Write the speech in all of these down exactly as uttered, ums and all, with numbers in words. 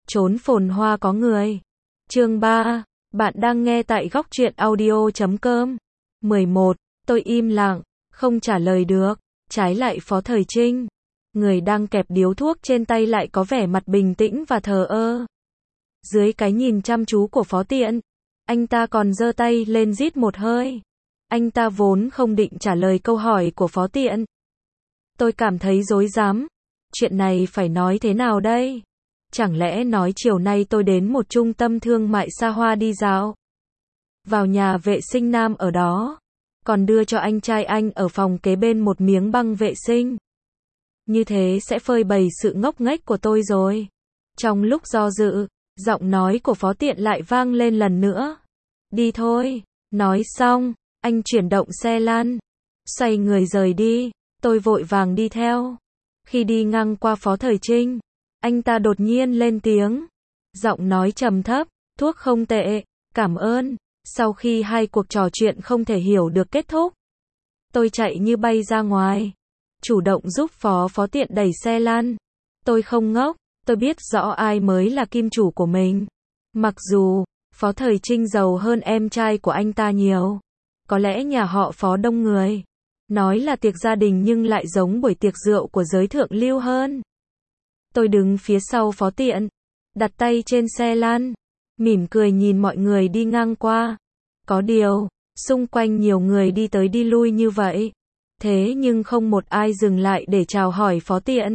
Chốn phồn hoa có người. Chương ba. Bạn đang nghe tại góc truyện audio chấm com. mười một. Tôi im lặng, không trả lời được. Trái lại Phó Thời Trinh, người đang kẹp điếu thuốc trên tay lại có vẻ mặt bình tĩnh và thờ ơ. Dưới cái nhìn chăm chú của Phó Tiện, anh ta còn giơ tay lên rít một hơi. Anh ta vốn không định trả lời câu hỏi của Phó Tiện. Tôi cảm thấy rối rắm. Chuyện này phải nói thế nào đây? Chẳng lẽ nói chiều nay tôi đến một trung tâm thương mại xa hoa đi dạo, vào nhà vệ sinh nam ở đó, còn đưa cho anh trai anh ở phòng kế bên một miếng băng vệ sinh. Như thế sẽ phơi bày sự ngốc nghếch của tôi rồi. Trong lúc do dự, giọng nói của Phó Tiện lại vang lên lần nữa. Đi thôi. Nói xong, anh chuyển động xe lăn, xoay người rời đi. Tôi vội vàng đi theo. Khi đi ngang qua Phó Thời Trinh, anh ta đột nhiên lên tiếng. Giọng nói trầm thấp, thuốc không tệ, cảm ơn. Sau khi hai cuộc trò chuyện không thể hiểu được kết thúc, tôi chạy như bay ra ngoài, chủ động giúp Phó Phó Tiện đẩy xe lăn. Tôi không ngốc, tôi biết rõ ai mới là kim chủ của mình. Mặc dù Phó Thời Trinh giàu hơn em trai của anh ta nhiều, có lẽ nhà họ Phó đông người, nói là tiệc gia đình nhưng lại giống buổi tiệc rượu của giới thượng lưu hơn. Tôi đứng phía sau Phó Tiện, đặt tay trên xe lăn, mỉm cười nhìn mọi người đi ngang qua. Có điều, xung quanh nhiều người đi tới đi lui như vậy, thế nhưng không một ai dừng lại để chào hỏi Phó Tiện.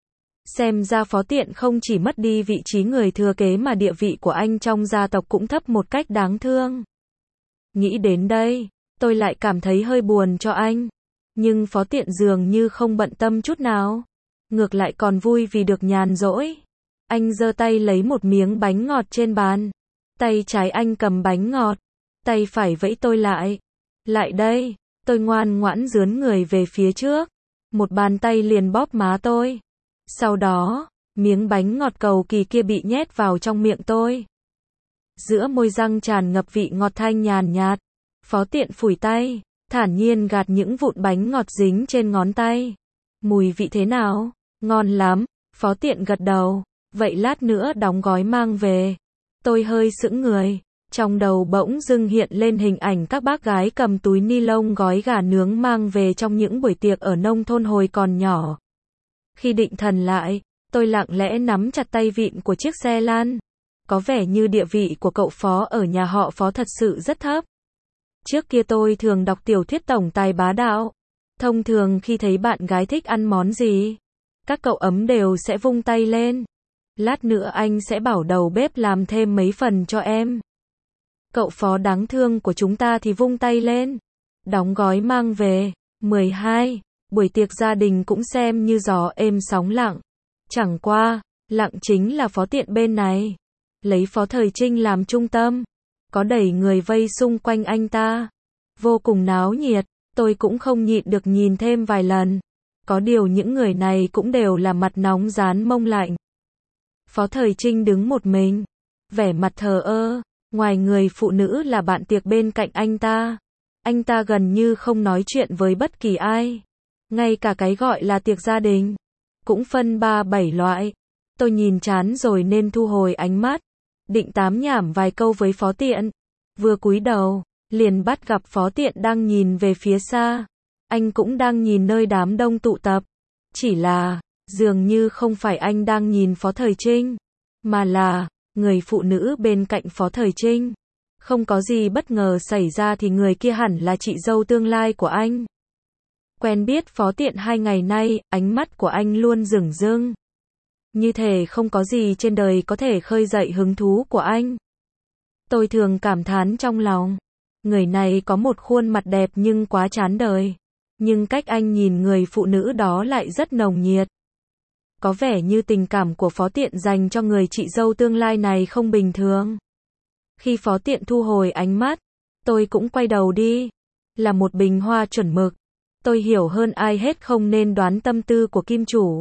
Xem ra Phó Tiện không chỉ mất đi vị trí người thừa kế mà địa vị của anh trong gia tộc cũng thấp một cách đáng thương. Nghĩ đến đây, tôi lại cảm thấy hơi buồn cho anh. Nhưng Phó Tiện dường như không bận tâm chút nào, ngược lại còn vui vì được nhàn rỗi. Anh giơ tay lấy một miếng bánh ngọt trên bàn. Tay trái anh cầm bánh ngọt, tay phải vẫy tôi lại. Lại đây. Tôi ngoan ngoãn dướn người về phía trước. Một bàn tay liền bóp má tôi. Sau đó, miếng bánh ngọt cầu kỳ kia bị nhét vào trong miệng tôi. Giữa môi răng tràn ngập vị ngọt thanh nhàn nhạt. Phó Tiện phủi tay, thản nhiên gạt những vụn bánh ngọt dính trên ngón tay. Mùi vị thế nào? Ngon lắm. Phó Tiện gật đầu. Vậy lát nữa đóng gói mang về. Tôi hơi sững người. Trong đầu bỗng dưng hiện lên hình ảnh các bác gái cầm túi ni lông gói gà nướng mang về trong những buổi tiệc ở nông thôn hồi còn nhỏ. Khi định thần lại, tôi lặng lẽ nắm chặt tay vịn của chiếc xe lăn. Có vẻ như địa vị của cậu Phó ở nhà họ Phó thật sự rất thấp. Trước kia tôi thường đọc tiểu thuyết tổng tài bá đạo. Thông thường khi thấy bạn gái thích ăn món gì, các cậu ấm đều sẽ vung tay lên. Lát nữa anh sẽ bảo đầu bếp làm thêm mấy phần cho em. Cậu Phó đáng thương của chúng ta thì vung tay lên, đóng gói mang về. mười hai. Buổi tiệc gia đình cũng xem như gió êm sóng lặng. Chẳng qua, lặng chính là Phó Tiện bên này. Lấy Phó Thời Trinh làm trung tâm, có đầy người vây xung quanh anh ta. Vô cùng náo nhiệt, tôi cũng không nhịn được nhìn thêm vài lần. Có điều những người này cũng đều là mặt nóng rán mông lạnh. Phó Thời Trinh đứng một mình, vẻ mặt thờ ơ, ngoài người phụ nữ là bạn tiệc bên cạnh anh ta. Anh ta gần như không nói chuyện với bất kỳ ai. Ngay cả cái gọi là tiệc gia đình, cũng phân ba bảy loại. Tôi nhìn chán rồi nên thu hồi ánh mắt, định tám nhảm vài câu với Phó Tiện. Vừa cúi đầu, liền bắt gặp Phó Tiện đang nhìn về phía xa. Anh cũng đang nhìn nơi đám đông tụ tập. Chỉ là, dường như không phải anh đang nhìn Phó Thời Trinh, mà là người phụ nữ bên cạnh Phó Thời Trinh. Không có gì bất ngờ xảy ra thì người kia hẳn là chị dâu tương lai của anh. Quen biết Phó Tiện hai ngày nay, ánh mắt của anh luôn rửng rưng. Như thể không có gì trên đời có thể khơi dậy hứng thú của anh. Tôi thường cảm thán trong lòng, người này có một khuôn mặt đẹp nhưng quá chán đời. Nhưng cách anh nhìn người phụ nữ đó lại rất nồng nhiệt. Có vẻ như tình cảm của Phó Tiện dành cho người chị dâu tương lai này không bình thường. Khi Phó Tiện thu hồi ánh mắt, tôi cũng quay đầu đi. Là một bình hoa chuẩn mực. Tôi hiểu hơn ai hết không nên đoán tâm tư của kim chủ.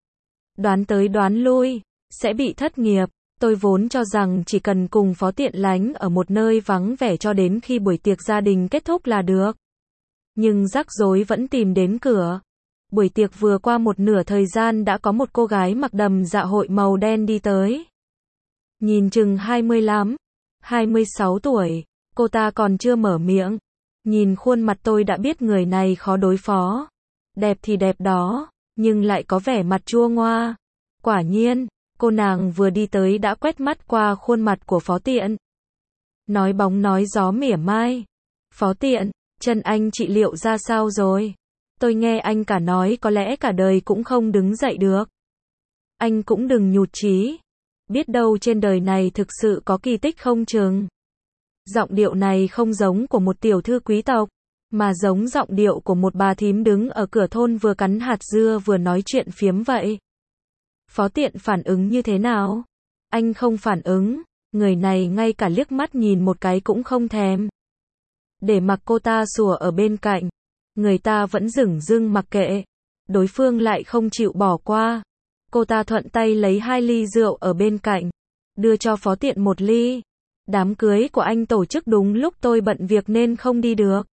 Đoán tới đoán lui, sẽ bị thất nghiệp. Tôi vốn cho rằng chỉ cần cùng Phó Tiện lánh ở một nơi vắng vẻ cho đến khi buổi tiệc gia đình kết thúc là được. Nhưng rắc rối vẫn tìm đến cửa. Buổi tiệc vừa qua một nửa thời gian đã có một cô gái mặc đầm dạ hội màu đen đi tới. Nhìn chừng hai mươi lăm, hai mươi sáu tuổi, cô ta còn chưa mở miệng. Nhìn khuôn mặt tôi đã biết người này khó đối phó. Đẹp thì đẹp đó, nhưng lại có vẻ mặt chua ngoa. Quả nhiên, cô nàng vừa đi tới đã quét mắt qua khuôn mặt của Phó Tiện. Nói bóng nói gió mỉa mai. Phó Tiện, chân anh trị liệu ra sao rồi? Tôi nghe anh cả nói có lẽ cả đời cũng không đứng dậy được. Anh cũng đừng nhụt chí. Biết đâu trên đời này thực sự có kỳ tích không chừng. Giọng điệu này không giống của một tiểu thư quý tộc, mà giống giọng điệu của một bà thím đứng ở cửa thôn vừa cắn hạt dưa vừa nói chuyện phiếm vậy. Phó Tiện phản ứng như thế nào? Anh không phản ứng, người này ngay cả liếc mắt nhìn một cái cũng không thèm. Để mặc cô ta sủa ở bên cạnh, người ta vẫn dửng dưng mặc kệ, đối phương lại không chịu bỏ qua. Cô ta thuận tay lấy hai ly rượu ở bên cạnh, đưa cho Phó Tiện một ly. Đám cưới của anh tổ chức đúng lúc tôi bận việc nên không đi được.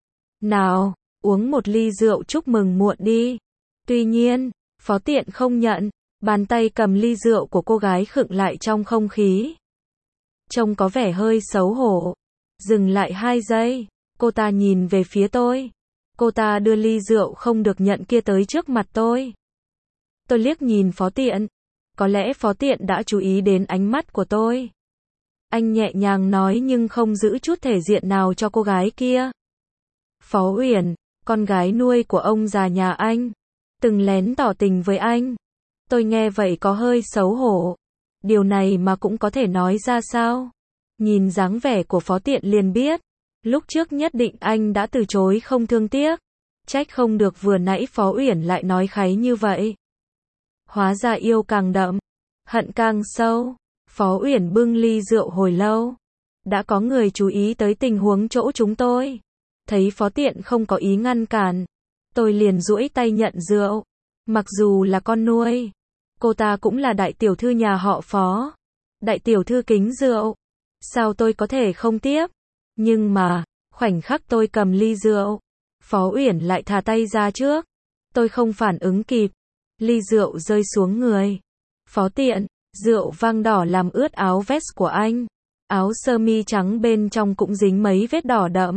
Nào, uống một ly rượu chúc mừng muộn đi. Tuy nhiên, Phó Tiện không nhận, bàn tay cầm ly rượu của cô gái khựng lại trong không khí. Trông có vẻ hơi xấu hổ. Dừng lại hai giây, cô ta nhìn về phía tôi. Cô ta đưa ly rượu không được nhận kia tới trước mặt tôi. Tôi liếc nhìn Phó Tiện. Có lẽ Phó Tiện đã chú ý đến ánh mắt của tôi. Anh nhẹ nhàng nói nhưng không giữ chút thể diện nào cho cô gái kia. Phó Uyển, con gái nuôi của ông già nhà anh, từng lén tỏ tình với anh. Tôi nghe vậy có hơi xấu hổ. Điều này mà cũng có thể nói ra sao? Nhìn dáng vẻ của Phó Tiện liền biết. Lúc trước nhất định anh đã từ chối không thương tiếc. Trách không được vừa nãy Phó Uyển lại nói kháy như vậy. Hóa ra yêu càng đậm, hận càng sâu. Phó Uyển bưng ly rượu hồi lâu. Đã có người chú ý tới tình huống chỗ chúng tôi. Thấy Phó Tiện không có ý ngăn cản, tôi liền duỗi tay nhận rượu. Mặc dù là con nuôi, cô ta cũng là đại tiểu thư nhà họ Phó. Đại tiểu thư kính rượu. Sao tôi có thể không tiếp? Nhưng mà, khoảnh khắc tôi cầm ly rượu, Phó Uyển lại thả tay ra trước. Tôi không phản ứng kịp. Ly rượu rơi xuống người Phó Tiện. Rượu vang đỏ làm ướt áo vest của anh. Áo sơ mi trắng bên trong cũng dính mấy vết đỏ đậm.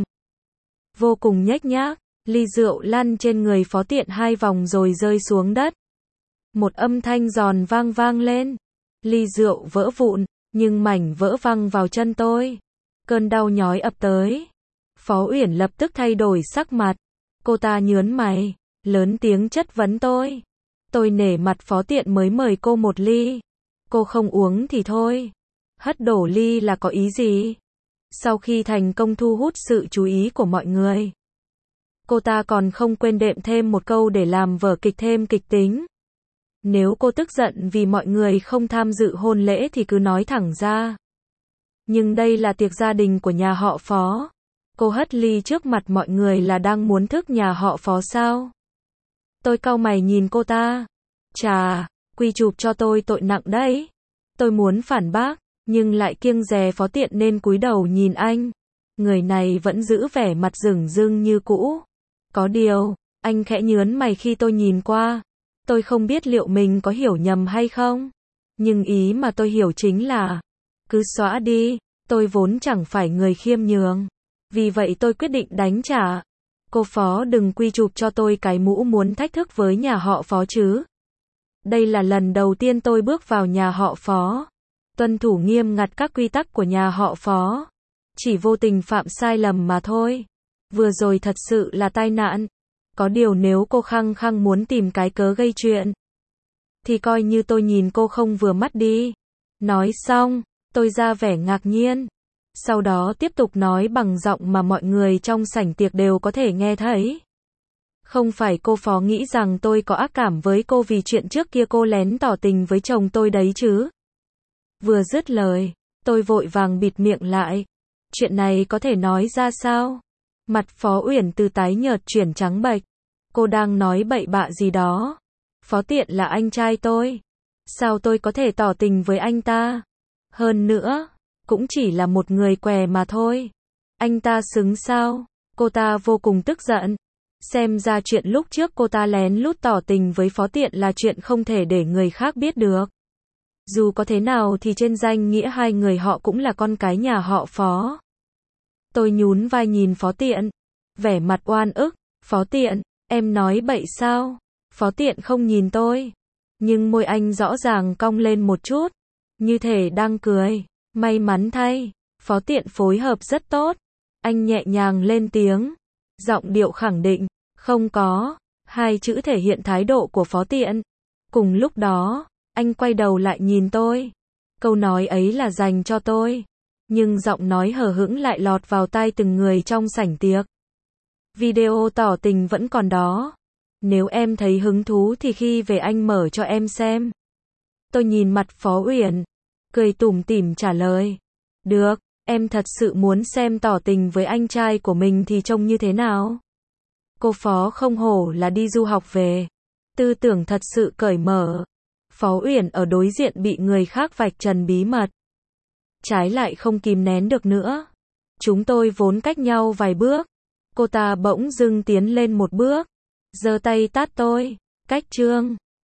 Vô cùng nhếch nhác, ly rượu lăn trên người Phó Tiện hai vòng rồi rơi xuống đất. Một âm thanh giòn vang vang lên. Ly rượu vỡ vụn, nhưng mảnh vỡ văng vào chân tôi. Cơn đau nhói ập tới. Phó Uyển lập tức thay đổi sắc mặt. Cô ta nhướng mày, lớn tiếng chất vấn tôi. Tôi nể mặt Phó Tiện mới mời cô một ly. Cô không uống thì thôi. Hất đổ ly là có ý gì? Sau khi thành công thu hút sự chú ý của mọi người, cô ta còn không quên đệm thêm một câu để làm vở kịch thêm kịch tính. Nếu cô tức giận vì mọi người không tham dự hôn lễ thì cứ nói thẳng ra. Nhưng đây là tiệc gia đình của nhà họ Phó. Cô hất ly trước mặt mọi người là đang muốn thức nhà họ Phó sao? Tôi cau mày nhìn cô ta. Chà, quy chụp cho tôi tội nặng đấy. Tôi muốn phản bác, nhưng lại kiêng dè Phó Tiện nên cúi đầu nhìn anh. Người này vẫn giữ vẻ mặt dửng dưng như cũ. Có điều, anh khẽ nhướng mày khi tôi nhìn qua. Tôi không biết liệu mình có hiểu nhầm hay không. Nhưng ý mà tôi hiểu chính là, cứ xóa đi, tôi vốn chẳng phải người khiêm nhường. Vì vậy tôi quyết định đánh trả. Cô Phó đừng quy chụp cho tôi cái mũ muốn thách thức với nhà họ Phó chứ. Đây là lần đầu tiên tôi bước vào nhà họ Phó. Tuân thủ nghiêm ngặt các quy tắc của nhà họ Phó. Chỉ vô tình phạm sai lầm mà thôi. Vừa rồi thật sự là tai nạn. Có điều nếu cô khăng khăng muốn tìm cái cớ gây chuyện, thì coi như tôi nhìn cô không vừa mắt đi. Nói xong, tôi ra vẻ ngạc nhiên. Sau đó tiếp tục nói bằng giọng mà mọi người trong sảnh tiệc đều có thể nghe thấy. Không phải cô Phó nghĩ rằng tôi có ác cảm với cô vì chuyện trước kia cô lén tỏ tình với chồng tôi đấy chứ? Vừa dứt lời, tôi vội vàng bịt miệng lại. Chuyện này có thể nói ra sao? Mặt Phó Uyển từ tái nhợt chuyển trắng bệch. Cô đang nói bậy bạ gì đó. Phó Tiện là anh trai tôi. Sao tôi có thể tỏ tình với anh ta? Hơn nữa, cũng chỉ là một người què mà thôi. Anh ta xứng sao? Cô ta vô cùng tức giận. Xem ra chuyện lúc trước cô ta lén lút tỏ tình với Phó Tiện là chuyện không thể để người khác biết được. Dù có thế nào thì trên danh nghĩa hai người họ cũng là con cái nhà họ Phó. Tôi nhún vai nhìn Phó Tiện, vẻ mặt oan ức. Phó Tiện, em nói bậy sao? Phó Tiện không nhìn tôi, nhưng môi anh rõ ràng cong lên một chút, như thể đang cười. May mắn thay, Phó Tiện phối hợp rất tốt. Anh nhẹ nhàng lên tiếng, giọng điệu khẳng định, không có. Hai chữ thể hiện thái độ của Phó Tiện. Cùng lúc đó, anh quay đầu lại nhìn tôi. Câu nói ấy là dành cho tôi, nhưng giọng nói hờ hững lại lọt vào tai từng người trong sảnh tiệc. Video tỏ tình vẫn còn đó. Nếu em thấy hứng thú thì khi về anh mở cho em xem. Tôi nhìn mặt Phó Uyển, cười tủm tỉm trả lời. Được, em thật sự muốn xem tỏ tình với anh trai của mình thì trông như thế nào? Cô Phó không hổ là đi du học về. Tư tưởng thật sự cởi mở. Phó Uyển ở đối diện bị người khác vạch trần bí mật. Trái lại không kìm nén được nữa. Chúng tôi vốn cách nhau vài bước. Cô ta bỗng dưng tiến lên một bước, giơ tay tát tôi. Cách trương.